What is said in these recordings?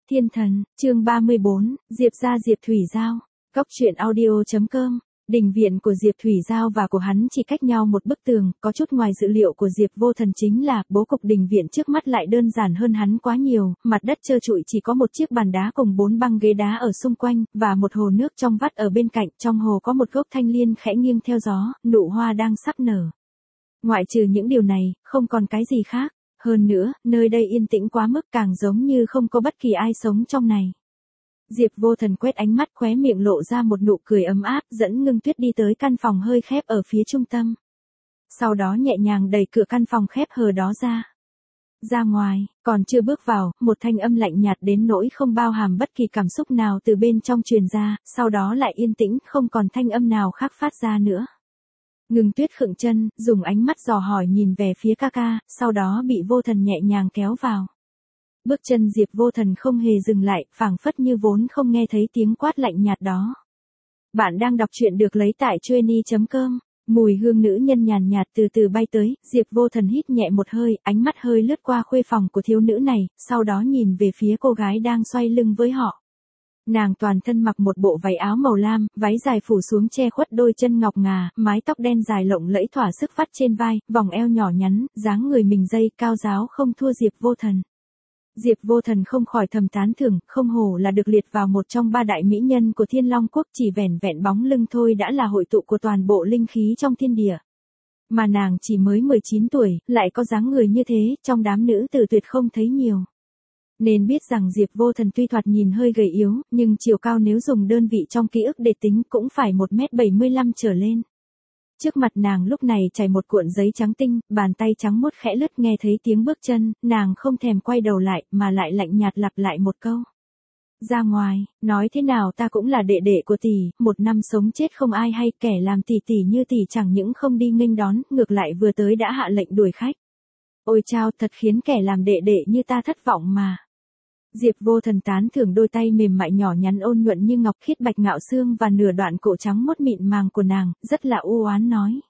Thiên thần, chương 34, Diệp gia Diệp Thủy Giao. Cóc truyện audio.com. Đình viện của Diệp Thủy Giao và của hắn chỉ cách nhau một bức tường, có chút ngoài dự liệu của Diệp Vô Thần chính là, bố cục đình viện trước mắt lại đơn giản hơn hắn quá nhiều, mặt đất trơ trụi chỉ có một chiếc bàn đá cùng 4 băng ghế đá ở xung quanh, và một hồ nước trong vắt ở bên cạnh, trong hồ có một gốc thanh liên khẽ nghiêng theo gió, nụ hoa đang sắp nở. Ngoại trừ những điều này, không còn cái gì khác. Hơn nữa, nơi đây yên tĩnh quá mức càng giống như không có bất kỳ ai sống trong này. Diệp Vô Thần quét ánh mắt khóe miệng lộ ra một nụ cười ấm áp dẫn Ngưng Tuyết đi tới căn phòng hơi khép ở phía trung tâm. Sau đó nhẹ nhàng đẩy cửa căn phòng khép hờ đó ra. Ra ngoài, còn chưa bước vào, một thanh âm lạnh nhạt đến nỗi không bao hàm bất kỳ cảm xúc nào từ bên trong truyền ra, sau đó lại yên tĩnh không còn thanh âm nào khác phát ra nữa. Ngưng Tuyết khựng chân, dùng ánh mắt dò hỏi nhìn về phía ca ca, sau đó bị Vô Thần nhẹ nhàng kéo vào. Bước chân Diệp Vô Thần không hề dừng lại, phảng phất như vốn không nghe thấy tiếng quát lạnh nhạt đó. Bạn đang đọc truyện được lấy tại Chueny.com. Mùi hương nữ nhân nhàn nhạt từ từ bay tới, Diệp Vô Thần hít nhẹ một hơi, ánh mắt hơi lướt qua khuê phòng của thiếu nữ này, sau đó nhìn về phía cô gái đang xoay lưng với họ. Nàng toàn thân mặc một bộ váy áo màu lam, váy dài phủ xuống che khuất đôi chân ngọc ngà, mái tóc đen dài lộng lẫy thỏa sức vắt trên vai, vòng eo nhỏ nhắn, dáng người mình dây cao ráo không thua Diệp Vô Thần. Diệp Vô Thần không khỏi thầm tán thưởng, không hổ là được liệt vào một trong 3 đại mỹ nhân của Thiên Long Quốc, chỉ vẻn vẹn bóng lưng thôi đã là hội tụ của toàn bộ linh khí trong thiên địa. Mà nàng chỉ mới 19 tuổi, lại có dáng người như thế, trong đám nữ tử tuyệt không thấy nhiều. Nên biết rằng Diệp Vô Thần tuy thoạt nhìn hơi gầy yếu, nhưng chiều cao nếu dùng đơn vị trong ký ức để tính cũng phải 1m75 trở lên. Trước mặt nàng lúc này trải một cuộn giấy trắng tinh, bàn tay trắng muốt khẽ lướt nghe thấy tiếng bước chân, nàng không thèm quay đầu lại, mà lại lạnh nhạt lặp lại một câu. Ra ngoài, nói thế nào ta cũng là đệ đệ của tỷ, một năm sống chết không ai hay, kẻ làm tỷ tỷ như tỷ chẳng những không đi nghênh đón, ngược lại vừa tới đã hạ lệnh đuổi khách. Ôi chao, thật khiến kẻ làm đệ đệ như ta thất vọng mà. Diệp Vô Thần tán thưởng đôi tay mềm mại nhỏ nhắn ôn nhuận như ngọc khiết bạch ngạo xương và nửa đoạn cổ trắng mốt mịn màng của nàng, rất là u oán nói.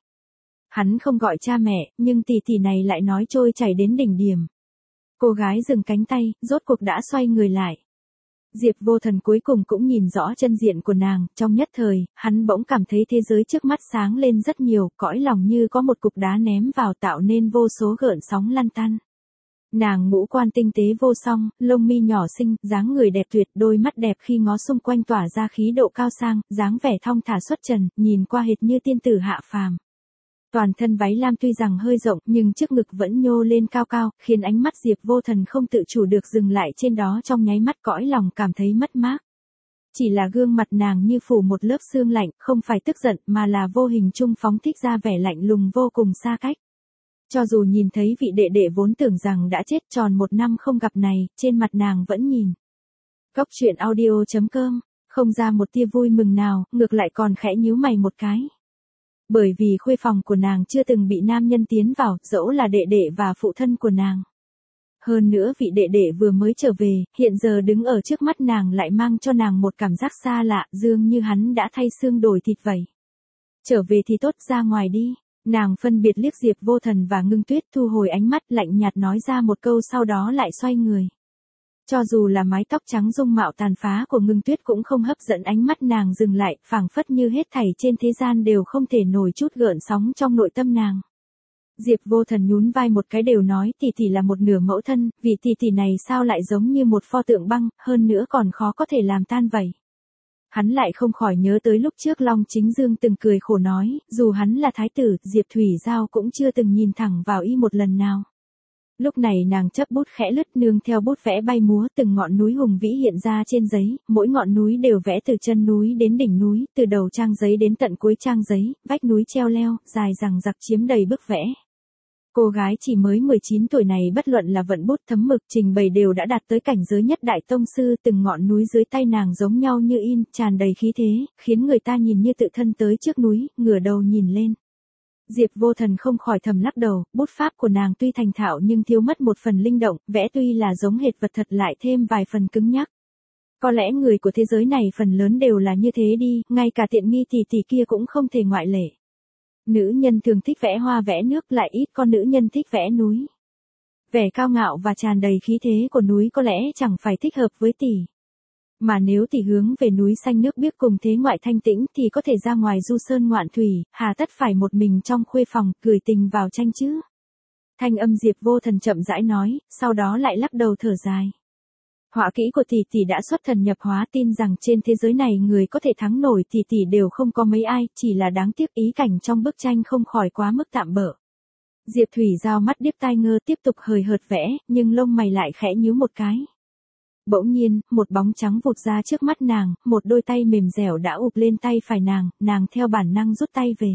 Hắn không gọi cha mẹ, nhưng tỷ tỷ này lại nói trôi chảy đến đỉnh điểm. Cô gái dừng cánh tay, rốt cuộc đã xoay người lại. Diệp Vô Thần cuối cùng cũng nhìn rõ chân diện của nàng, trong nhất thời, hắn bỗng cảm thấy thế giới trước mắt sáng lên rất nhiều, cõi lòng như có một cục đá ném vào tạo nên vô số gợn sóng lăn tăn. Nàng ngũ quan tinh tế vô song, lông mi nhỏ xinh, dáng người đẹp tuyệt, đôi mắt đẹp khi ngó xung quanh tỏa ra khí độ cao sang, dáng vẻ thong thả xuất trần, nhìn qua hệt như tiên tử hạ phàm. Toàn thân váy lam tuy rằng hơi rộng, nhưng trước ngực vẫn nhô lên cao cao, khiến ánh mắt Diệp Vô Thần không tự chủ được dừng lại trên đó trong nháy mắt, cõi lòng cảm thấy mất mát. Chỉ là gương mặt nàng như phủ một lớp sương lạnh, không phải tức giận mà là vô hình trung phóng thích ra vẻ lạnh lùng vô cùng xa cách. Cho dù nhìn thấy vị đệ đệ vốn tưởng rằng đã chết tròn 1 năm không gặp này, trên mặt nàng vẫn nhìn. Cóc truyện audio.com, không ra một tia vui mừng nào, ngược lại còn khẽ nhíu mày một cái. Bởi vì khuê phòng của nàng chưa từng bị nam nhân tiến vào, dẫu là đệ đệ và phụ thân của nàng. Hơn nữa vị đệ đệ vừa mới trở về, hiện giờ đứng ở trước mắt nàng lại mang cho nàng một cảm giác xa lạ, dường như hắn đã thay xương đổi thịt vậy. Trở về thì tốt, ra ngoài đi. Nàng phân biệt liếc Diệp Vô Thần và Ngưng Tuyết, thu hồi ánh mắt lạnh nhạt nói ra một câu, sau đó lại xoay người. Cho dù là mái tóc trắng dung mạo tàn phá của Ngưng Tuyết cũng không hấp dẫn ánh mắt nàng dừng lại, phảng phất như hết thảy trên thế gian đều không thể nổi chút gợn sóng trong nội tâm nàng. Diệp Vô Thần nhún vai một cái đều nói, tỷ tỷ là một nửa mẫu thân, vì tỷ tỷ này sao lại giống như một pho tượng băng, hơn nữa còn khó có thể làm tan vậy. Hắn lại không khỏi nhớ tới lúc trước Long Chính Dương từng cười khổ nói, dù hắn là thái tử, Diệp Thủy Giao cũng chưa từng nhìn thẳng vào y một lần nào. Lúc này nàng chấp bút khẽ lướt, nương theo bút vẽ bay múa, từng ngọn núi hùng vĩ hiện ra trên giấy, mỗi ngọn núi đều vẽ từ chân núi đến đỉnh núi, từ đầu trang giấy đến tận cuối trang giấy, vách núi treo leo, dài dằng dặc chiếm đầy bức vẽ. Cô gái chỉ mới 19 tuổi này bất luận là vận bút thấm mực trình bày đều đã đạt tới cảnh giới nhất đại tông sư, từng ngọn núi dưới tay nàng giống nhau như in, tràn đầy khí thế, khiến người ta nhìn như tự thân tới trước núi, ngửa đầu nhìn lên. Diệp Vô Thần không khỏi thầm lắc đầu, bút pháp của nàng tuy thành thạo nhưng thiếu mất một phần linh động, vẽ tuy là giống hệt vật thật lại thêm vài phần cứng nhắc. Có lẽ người của thế giới này phần lớn đều là như thế đi, ngay cả tiện nghi tỷ kia cũng không thể ngoại lệ. Nữ nhân thường thích vẽ hoa vẽ nước, lại ít con nữ nhân thích vẽ núi. Vẻ cao ngạo và tràn đầy khí thế của núi có lẽ chẳng phải thích hợp với tỷ. Mà nếu tỷ hướng về núi xanh nước biếc cùng thế ngoại thanh tĩnh thì có thể ra ngoài du sơn ngoạn thủy, hà tất phải một mình trong khuê phòng, gửi tình vào tranh chứ. Thanh âm Diệp Vô Thần chậm rãi nói, sau đó lại lắc đầu thở dài. Họa kỹ của tỷ tỷ đã xuất thần nhập hóa, tin rằng trên thế giới này người có thể thắng nổi tỷ tỷ đều không có mấy ai, chỉ là đáng tiếc ý cảnh trong bức tranh không khỏi quá mức tạm bợ. Diệp Thủy Giao mắt điếc tai ngơ tiếp tục hời hợt vẽ, nhưng lông mày lại khẽ nhíu một cái. Bỗng nhiên, một bóng trắng vụt ra trước mắt nàng, một đôi tay mềm dẻo đã ụp lên tay phải nàng theo bản năng rút tay về.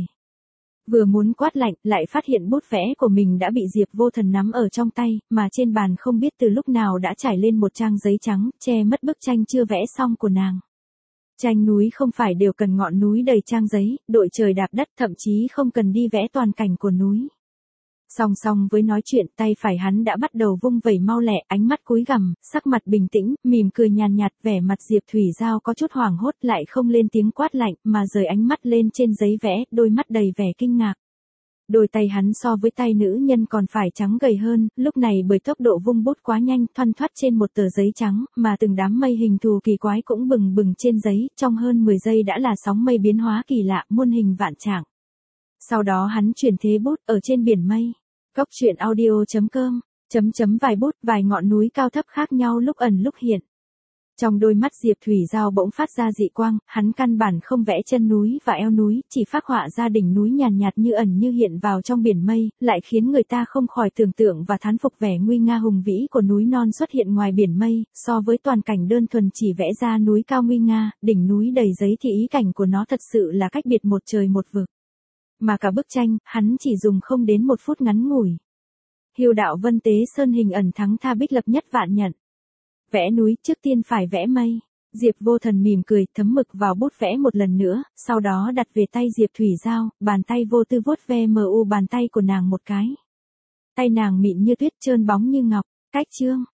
Vừa muốn quát lạnh, lại phát hiện bút vẽ của mình đã bị Diệp Vô Thần nắm ở trong tay, mà trên bàn không biết từ lúc nào đã trải lên một trang giấy trắng, che mất bức tranh chưa vẽ xong của nàng. Tranh núi không phải đều cần ngọn núi đầy trang giấy, đội trời đạp đất, thậm chí không cần đi vẽ toàn cảnh của núi. Song song với nói chuyện, tay phải hắn đã bắt đầu vung vẩy mau lẹ, ánh mắt cúi gằm, sắc mặt bình tĩnh, mỉm cười nhàn nhạt, vẻ mặt Diệp Thủy Giao có chút hoảng hốt, lại không lên tiếng quát lạnh, mà rời ánh mắt lên trên giấy vẽ, đôi mắt đầy vẻ kinh ngạc. Đôi tay hắn so với tay nữ nhân còn phải trắng gầy hơn, lúc này bởi tốc độ vung bút quá nhanh, thoăn thoắt trên một tờ giấy trắng, mà từng đám mây hình thù kỳ quái cũng bừng bừng trên giấy, trong hơn 10 giây đã là sóng mây biến hóa kỳ lạ, muôn hình vạn trạng. Sau đó hắn chuyển thế bút ở trên biển mây. Cốc truyện audio.com, vài bút, vài ngọn núi cao thấp khác nhau lúc ẩn lúc hiện. Trong đôi mắt Diệp Thủy Giao bỗng phát ra dị quang, hắn căn bản không vẽ chân núi và eo núi, chỉ phác họa ra đỉnh núi nhàn nhạt như ẩn như hiện vào trong biển mây, lại khiến người ta không khỏi tưởng tượng và thán phục vẻ nguy nga hùng vĩ của núi non xuất hiện ngoài biển mây, so với toàn cảnh đơn thuần chỉ vẽ ra núi cao nguy nga, đỉnh núi đầy giấy thì ý cảnh của nó thật sự là cách biệt một trời một vực. Mà cả bức tranh, hắn chỉ dùng không đến 1 phút ngắn ngủi. Hiêu đạo Vân Tế Sơn hình ẩn thắng tha bích lập nhất vạn nhận. Vẽ núi, trước tiên phải vẽ mây. Diệp Vô Thần mỉm cười, thấm mực vào bút vẽ một lần nữa, sau đó đặt về tay Diệp Thủy Giao, bàn tay vô tư vuốt ve bàn tay của nàng một cái. Tay nàng mịn như tuyết, trơn bóng như ngọc. Cách chương.